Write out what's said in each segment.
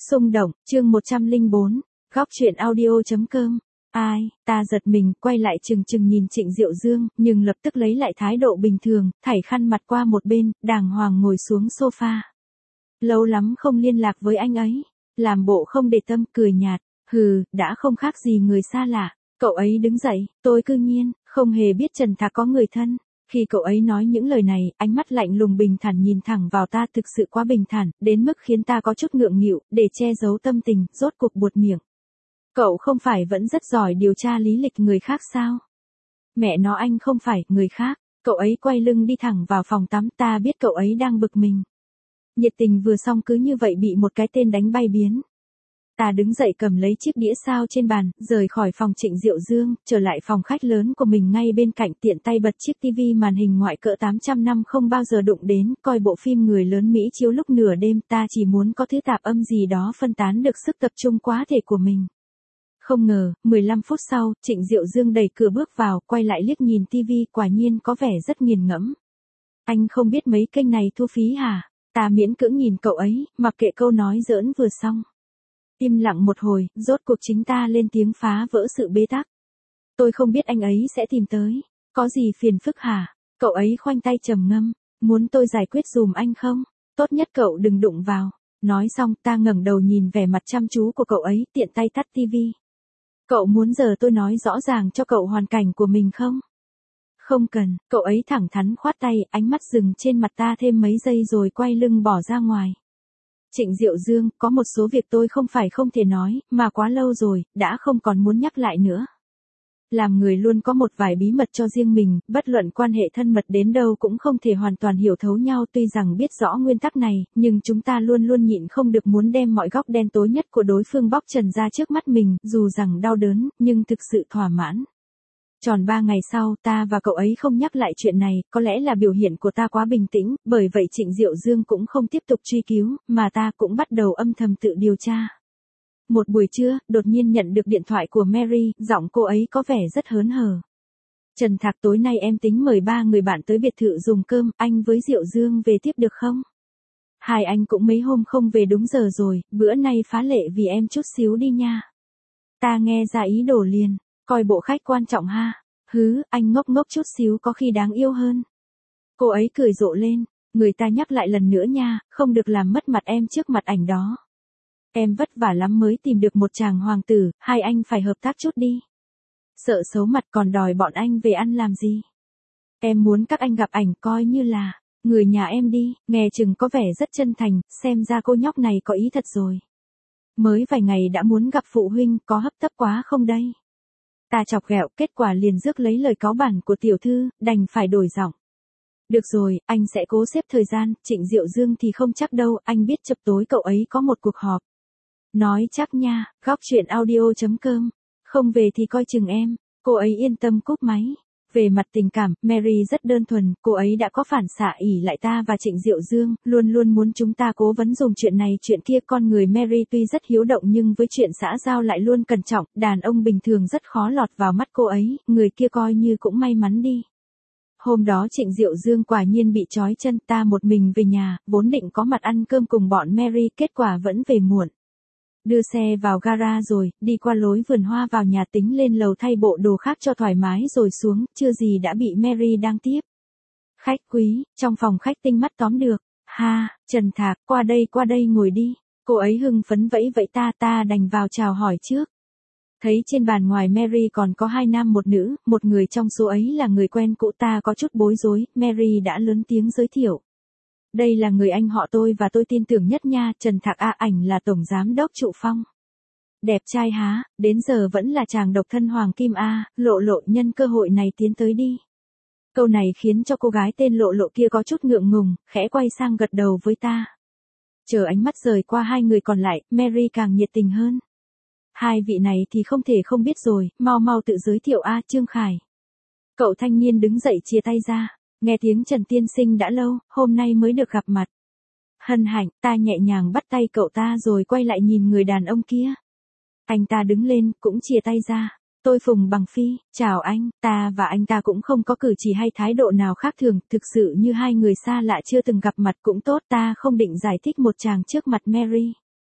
Xung động, chương 104, góc truyện audio.com. Ai, ta giật mình, quay lại chừng chừng nhìn Trịnh Diệu Dương, nhưng lập tức lấy lại thái độ bình thường, thảy khăn mặt qua một bên, đàng hoàng ngồi xuống sofa. Lâu lắm không liên lạc với anh ấy, làm bộ không để tâm, cười nhạt, hừ, đã không khác gì người xa lạ. Cậu ấy đứng dậy, tôi cư nhiên, không hề biết Trần Thạc có người thân. Khi cậu ấy nói những lời này, ánh mắt lạnh lùng bình thản nhìn thẳng vào ta, thực sự quá bình thản, đến mức khiến ta có chút ngượng nghịu, để che giấu tâm tình, rốt cuộc buột miệng. Cậu không phải vẫn rất giỏi điều tra lý lịch người khác sao? Mẹ nó, anh không phải người khác. Cậu ấy quay lưng đi thẳng vào phòng tắm, ta biết cậu ấy đang bực mình. Nhiệt tình vừa xong cứ như vậy bị một cái tên đánh bay biến. Ta đứng dậy cầm lấy chiếc đĩa sao trên bàn, rời khỏi phòng Trịnh Diệu Dương, trở lại phòng khách lớn của mình ngay bên cạnh, tiện tay bật chiếc tivi màn hình ngoại cỡ 800 năm không bao giờ đụng đến, coi bộ phim người lớn Mỹ chiếu lúc nửa đêm. Ta chỉ muốn có thứ tạp âm gì đó phân tán được sức tập trung quá thể của mình. Không ngờ, 15 phút sau, Trịnh Diệu Dương đẩy cửa bước vào, quay lại liếc nhìn tivi, quả nhiên có vẻ rất nghiền ngẫm. Anh không biết mấy kênh này thu phí hả? Ta miễn cưỡng nhìn cậu ấy, mặc kệ câu nói giỡn vừa xong. Im lặng một hồi, rốt cuộc chính ta lên tiếng phá vỡ sự bế tắc. Tôi không biết anh ấy sẽ tìm tới. Có gì phiền phức hả? Cậu ấy khoanh tay trầm ngâm. Muốn tôi giải quyết dùm anh không? Tốt nhất cậu đừng đụng vào. Nói xong, ta ngẩng đầu nhìn vẻ mặt chăm chú của cậu ấy, tiện tay tắt tivi. Cậu muốn giờ tôi nói rõ ràng cho cậu hoàn cảnh của mình không? Không cần, cậu ấy thẳng thắn khoát tay, ánh mắt dừng trên mặt ta thêm mấy giây rồi quay lưng bỏ ra ngoài. Trịnh Diệu Dương, có một số việc tôi không phải không thể nói, mà quá lâu rồi, đã không còn muốn nhắc lại nữa. Làm người luôn có một vài bí mật cho riêng mình, bất luận quan hệ thân mật đến đâu cũng không thể hoàn toàn hiểu thấu nhau. Tuy rằng biết rõ nguyên tắc này, nhưng chúng ta luôn luôn nhịn không được muốn đem mọi góc đen tối nhất của đối phương bóc trần ra trước mắt mình, dù rằng đau đớn, nhưng thực sự thỏa mãn. Tròn 3 ngày sau, ta và cậu ấy không nhắc lại chuyện này, có lẽ là biểu hiện của ta quá bình tĩnh, bởi vậy Trịnh Diệu Dương cũng không tiếp tục truy cứu, mà ta cũng bắt đầu âm thầm tự điều tra. Một buổi trưa, đột nhiên nhận được điện thoại của Mary, giọng cô ấy có vẻ rất hớn hở. Trần Thạc, tối nay em tính mời 3 người bạn tới biệt thự dùng cơm, anh với Diệu Dương về tiếp được không? Hai anh cũng mấy hôm không về đúng giờ rồi, bữa nay phá lệ vì em chút xíu đi nha. Ta nghe ra ý đồ liền. Coi bộ khách quan trọng ha. Hứ, anh ngốc ngốc chút xíu có khi đáng yêu hơn. Cô ấy cười rộ lên. Người ta nhắc lại lần nữa nha, không được làm mất mặt em trước mặt ảnh đó. Em vất vả lắm mới tìm được một chàng hoàng tử, hai anh phải hợp tác chút đi. Sợ xấu mặt còn đòi bọn anh về ăn làm gì? Em muốn các anh gặp ảnh coi như là người nhà em đi, nghe chừng có vẻ rất chân thành, xem ra cô nhóc này có ý thật rồi. Mới vài ngày đã muốn gặp phụ huynh, có hấp tấp quá không đây? Ta chọc ghẹo, kết quả liền rước lấy lời cáu bản của tiểu thư, đành phải đổi giọng. Được rồi, anh sẽ cố xếp thời gian. Trịnh Diệu Dương thì không chắc đâu, anh biết chập tối cậu ấy có một cuộc họp. Nói chắc nha, góc truyện audio.com. Không về thì coi chừng em. Cô ấy yên tâm cúp máy. Về mặt tình cảm, Mary rất đơn thuần, cô ấy đã có phản xạ ỷ lại ta và Trịnh Diệu Dương, luôn luôn muốn chúng ta cố vấn dùng chuyện này chuyện kia. Con người Mary tuy rất hiếu động nhưng với chuyện xã giao lại luôn cẩn trọng, đàn ông bình thường rất khó lọt vào mắt cô ấy, người kia coi như cũng may mắn đi. Hôm đó Trịnh Diệu Dương quả nhiên bị trói chân, ta một mình về nhà, vốn định có mặt ăn cơm cùng bọn Mary, kết quả vẫn về muộn. Đưa xe vào gara rồi, đi qua lối vườn hoa vào nhà, tính lên lầu thay bộ đồ khác cho thoải mái rồi xuống, chưa gì đã bị Mary đang tiếp. Khách quý, trong phòng khách tinh mắt tóm được. Ha, Trần Thạc, qua đây ngồi đi. Cô ấy hưng phấn vẫy vẫy ta đành vào chào hỏi trước. Thấy trên bàn ngoài Mary còn có 2 nam một nữ, một người trong số ấy là người quen cũ. Ta có chút bối rối, Mary đã lớn tiếng giới thiệu. Đây là người anh họ tôi và tôi tin tưởng nhất nha, Trần Thạc A, ảnh là tổng giám đốc Trụ Phong. Đẹp trai há, đến giờ vẫn là chàng độc thân Hoàng Kim A, Lộ Lộ, nhân cơ hội này tiến tới đi. Câu này khiến cho cô gái tên Lộ Lộ kia có chút ngượng ngùng, khẽ quay sang gật đầu với ta. Chờ ánh mắt rời qua hai người còn lại, Mary càng nhiệt tình hơn. Hai vị này thì không thể không biết rồi, mau tự giới thiệu a. Trương Khải. Cậu thanh niên đứng dậy chia tay ra. Nghe tiếng Trần tiên sinh đã lâu, hôm nay mới được gặp mặt. Hân hạnh, ta nhẹ nhàng bắt tay cậu ta rồi quay lại nhìn người đàn ông kia. Anh ta đứng lên, cũng chia tay ra. Tôi Phùng Bằng Phi, chào anh. Ta và anh ta cũng không có cử chỉ hay thái độ nào khác thường, thực sự như hai người xa lạ chưa từng gặp mặt cũng tốt. Ta không định giải thích một chàng trước mặt Mary.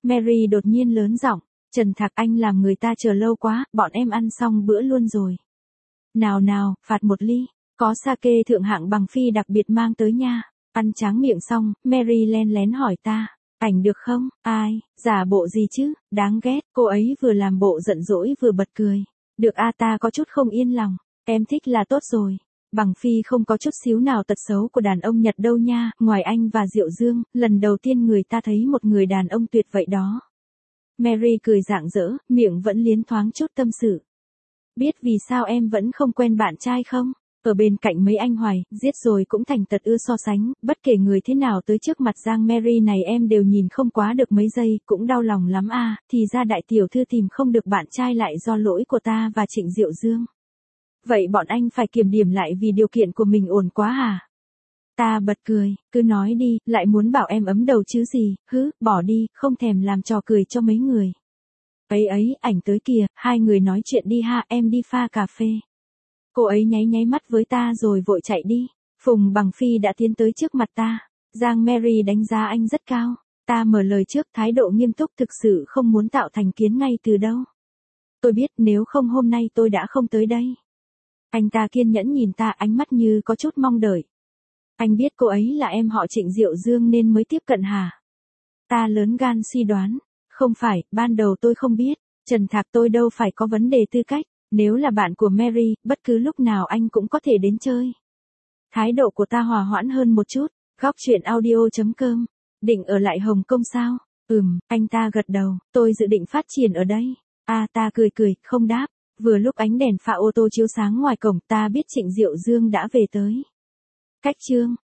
Mary đột nhiên lớn giọng, Trần Thạc anh làm người ta chờ lâu quá, bọn em ăn xong bữa luôn rồi. Nào nào, phạt một ly, có sake thượng hạng bằng phi đặc biệt mang tới nha. Ăn tráng miệng xong, Mary len lén hỏi ta, ảnh được không? Ai, giả bộ gì chứ, đáng ghét, cô ấy vừa làm bộ giận dỗi vừa bật cười. Được a, ta có chút không yên lòng, em thích là tốt rồi. Bằng phi không có chút xíu nào tật xấu của đàn ông Nhật đâu nha, ngoài anh và Diệu Dương, lần đầu tiên người ta thấy một người đàn ông tuyệt vậy đó. Mary cười rạng rỡ, miệng vẫn liến thoáng chút tâm sự. Biết vì sao em vẫn không quen bạn trai không? Ở bên cạnh mấy anh hoài, giết rồi cũng thành tật ưa so sánh, bất kể người thế nào tới trước mặt Giang Mary này em đều nhìn không quá được mấy giây, cũng đau lòng lắm à, thì ra đại tiểu thư tìm không được bạn trai lại do lỗi của ta và Trịnh Diệu Dương. Vậy bọn anh phải kiểm điểm lại vì điều kiện của mình ổn quá à? Ta bật cười, cứ nói đi, lại muốn bảo em ấm đầu chứ gì, bỏ đi, không thèm làm trò cười cho mấy người. Ấy, ảnh tới kìa, hai người nói chuyện đi ha, em đi pha cà phê. Cô ấy nháy nháy mắt với ta rồi vội chạy đi. Phùng Bằng Phi đã tiến tới trước mặt ta. Giang Mary đánh giá anh rất cao. Ta mở lời trước, thái độ nghiêm túc, thực sự không muốn tạo thành kiến ngay từ đâu. Tôi biết nếu không hôm nay tôi đã không tới đây. Anh ta kiên nhẫn nhìn ta, ánh mắt như có chút mong đợi. Anh biết cô ấy là em họ Trịnh Diệu Dương nên mới tiếp cận hả? Ta lớn gan suy đoán. Không phải, ban đầu tôi không biết. Trần Thạc tôi đâu phải có vấn đề tư cách. Nếu là bạn của Mary, bất cứ lúc nào anh cũng có thể đến chơi. Thái độ của ta hòa hoãn hơn một chút. Góc chuyện audio.com. Định ở lại Hồng Kông sao? Anh ta gật đầu, tôi dự định phát triển ở đây. Ta cười, không đáp. Vừa lúc ánh đèn pha ô tô chiếu sáng ngoài cổng, ta biết Trịnh Diệu Dương đã về tới. Cách chương